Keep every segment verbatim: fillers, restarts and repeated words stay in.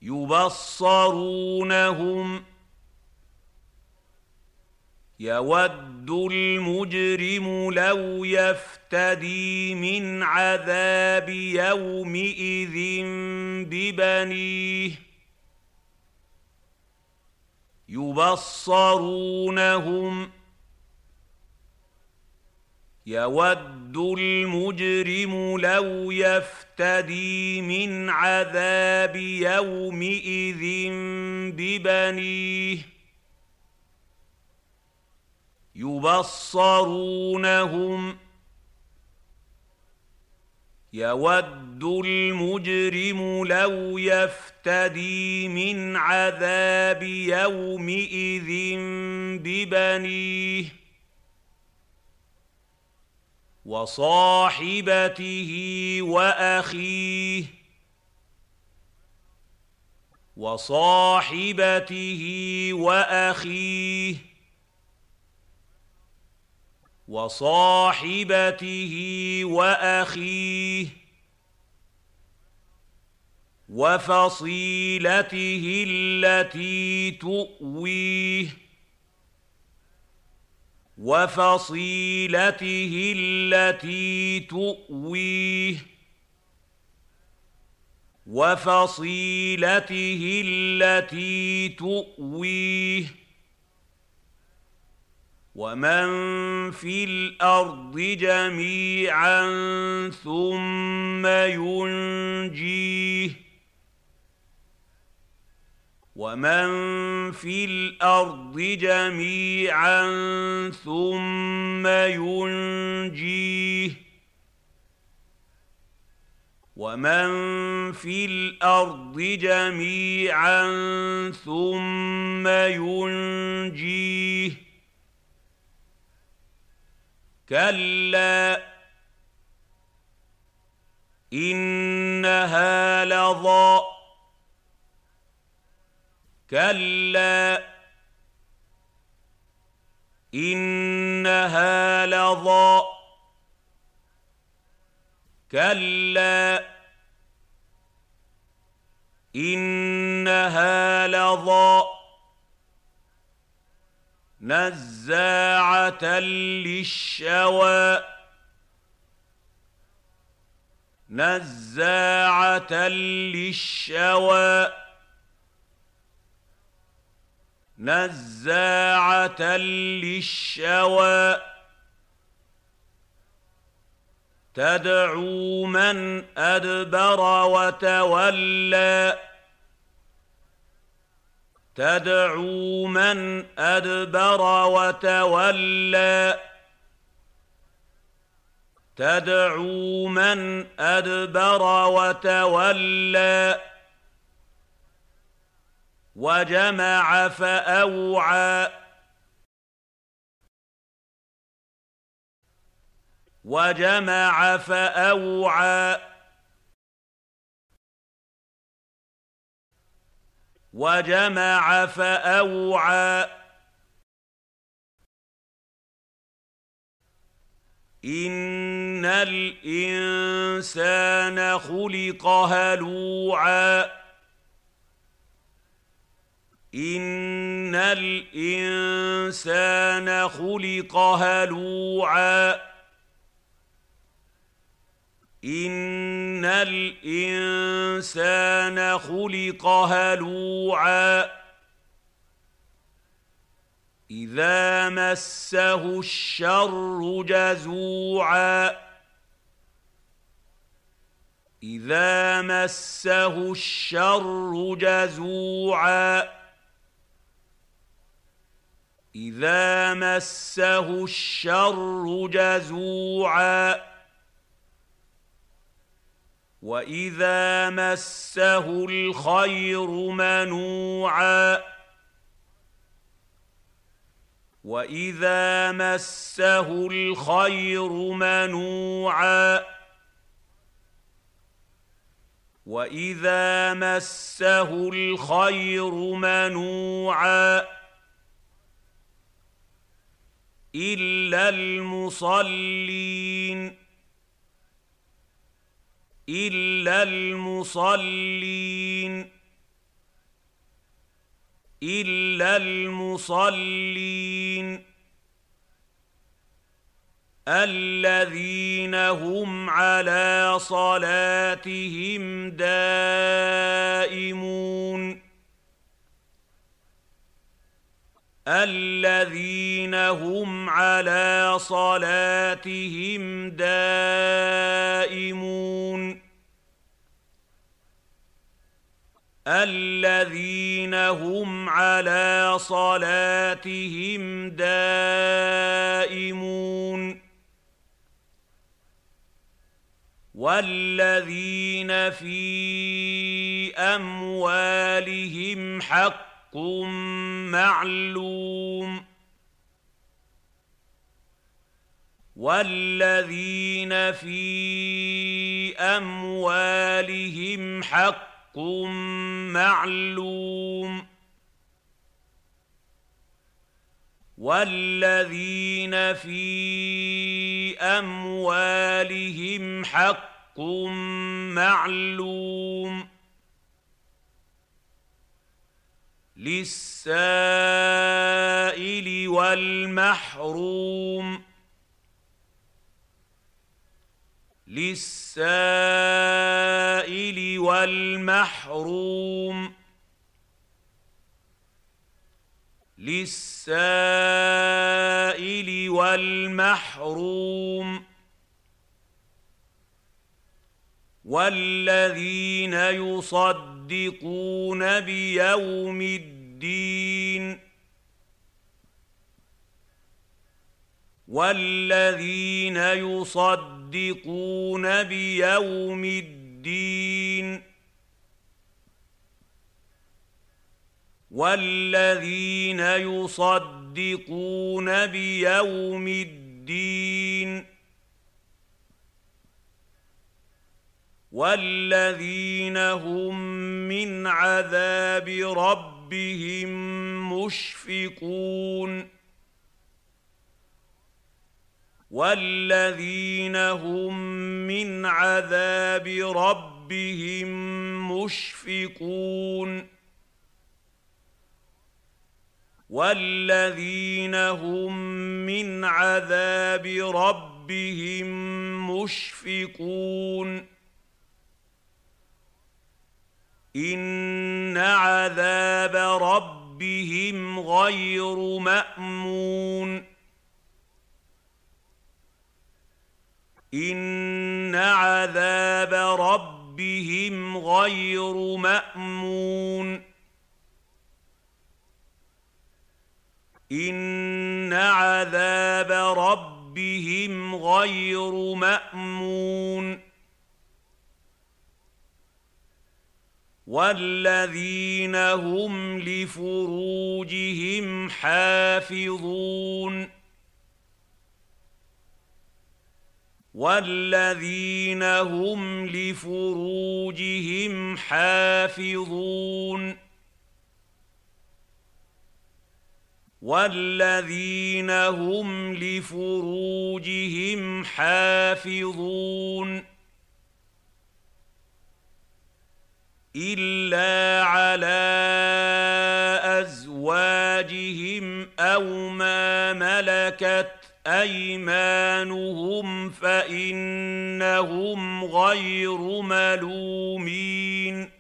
يبصرونهم يود المجرم لو يفتدي من عذاب يومئذ ببنيه يبصرونهم يود المجرم لو يفتدي من عذاب يومئذ ببنيه يبصرونهم يود المجرم لو يفتدي من عذاب يومئذ ببنيه وصاحبته وأخيه وصاحبته وأخيه وصاحبته وأخيه وفصيلته التي تؤويه وفصيلته التي تؤويه وفصيلته التي تؤويه ومن في الأرض جميعا ثم ينجيه ومن في الأرض جميعا ثم ينجيه ومن في الأرض جميعا ثم ينجيه كلا إنها لظى كلا إنها لظى كلا إنها لظى نزاعة للشوى نزاعة للشوى نزاعة للشوى تدعو من أدبر وتولى تدعو من أدبر وتولى تدعو من أدبر وتولى وجمع فأوعى وجمع فأوعى وجمع فأوعى إن الإنسان خلق هلوعا إن الإنسان خلق هلوعا إن الإنسان خلق هلوعا إذا مسه الشر جزوعا إذا مسه الشر جزوعا إذا مسه الشر جزوعا وإذا مسه الخير منوعا وإذا مسه الخير منوعا وإذا مسه الخير منوعا إلا المصلين إلا المصلين إلا المصلين الذين هم على صلاتهم دائمون الذين هم على صلاتهم دائمون الذين هم على صلاتهم دائمون والذين في أموالهم حق معلوم والذين في أموالهم حق معلوم والذين في أموالهم حق معلوم للسائل والمحروم للسائل والمحروم للسائل والمحروم والذين يصدقون بيوم الدين والذين يصدقون بيوم الدين والذين يصدقون بيوم الدين والذين هم من عذاب ربهم مشفقون والذين هم من عذاب ربهم مشفقون والذين هم من عذاب ربهم مشفقون إن عذاب ربهم غير مأمون إن عذاب ربهم غير مأمون إن عذاب ربهم غير مأمون والذين هم لفروجهم حافظون والذين هم لفروجهم حافظون والذين هم لفروجهم حافظون إلا على أزواجهم أو ما ملكت أيمانهم فإنهم غير ملومين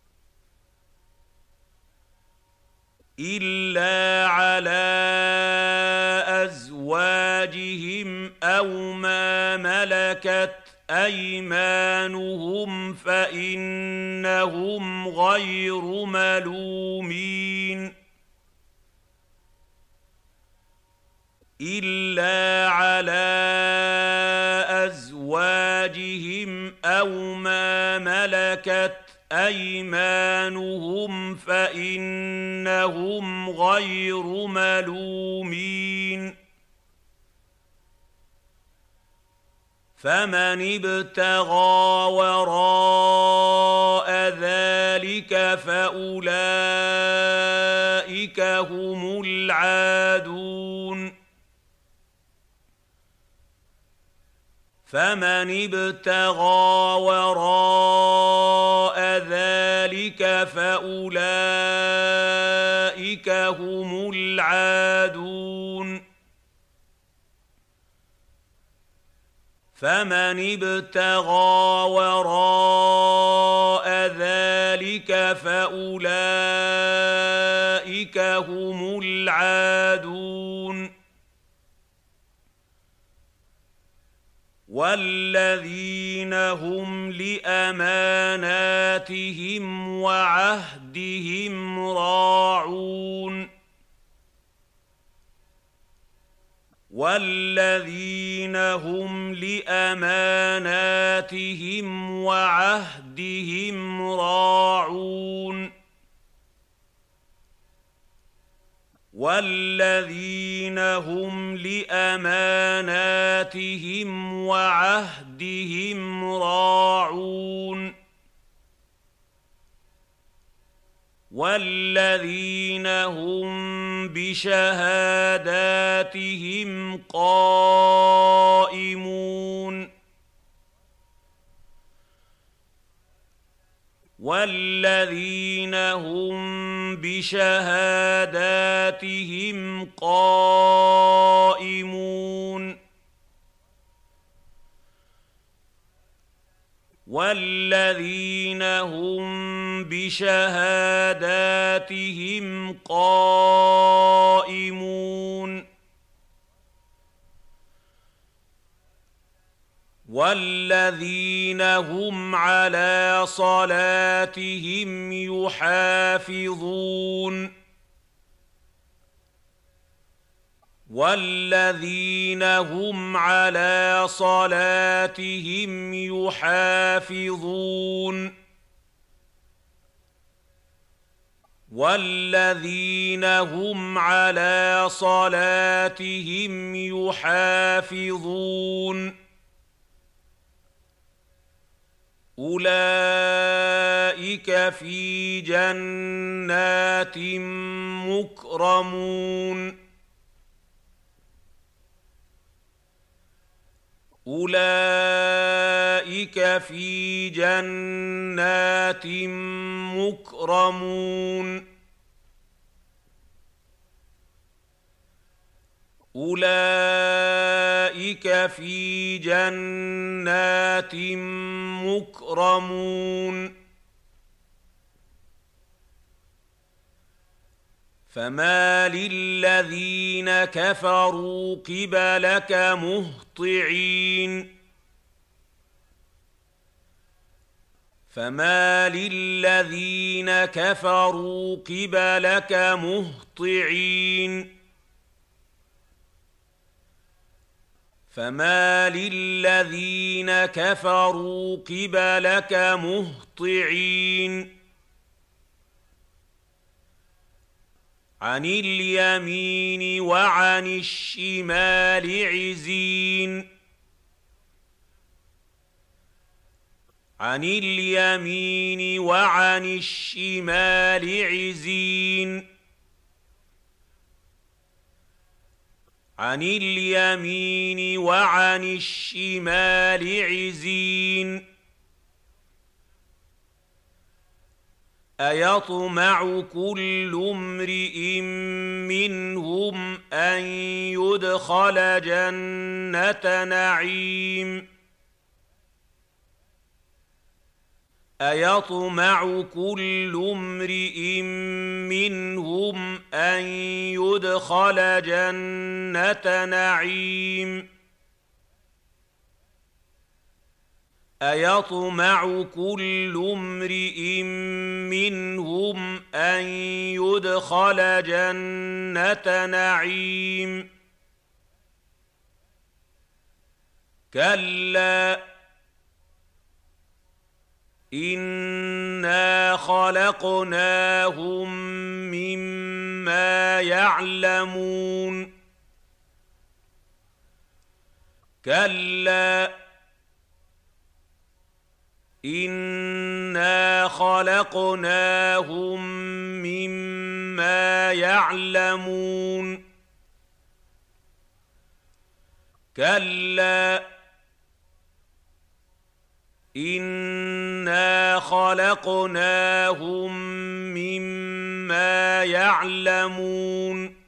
إلا على أزواجهم أو ما ملكت أيمانهم فإنهم غير ملومين إلا على أزواجهم أو ما ملكت أيمانهم فإنهم غير ملومين فمن ابتغى وراء ذلك فأولئك هم العادون فمن ابتغى وراء ذلك فأولئك هم العادون فمن ابتغى وراء ذلك فأولئك هم العادون والذين هم لأماناتهم وعهدهم راعون والذين هم لأماناتهم وعهدهم راعون والذين هم لأماناتهم وعهدهم راعون والذين هم بشهاداتهم قائمون والذين هم بشهاداتهم قائمون والذين هم بشهاداتهم قائمون والذين هم على صلاتهم يحافظون والذين هم على صلاتهم يحافظون والذين هم على صلاتهم يحافظون أولئك في جنات مكرمون أولئك في جنات مكرمون أولئك في جنات مكرمون فما للذين كفروا قبلك مهطعين فما للذين كفروا قبلك مهطعين فما للذين كفروا قبلك مهطعين عن اليمين وعن الشمال عزين عن اليمين وعن الشمال عزين عن اليمين وعن الشمال عزين أيطمع كل امرئ منهم أن يدخل جنة نعيم أيطمع كل امرئ منهم أن يدخل جنة نعيم أيطمع كل امرئ منهم أن يدخل جنة نعيم كلا إنا خلقناهم مما يعلمون كلا إنا خلقناهم مما يعلمون كلا إِنَّا خَلَقْنَاهُم مِّمَّا يَعْلَمُونَ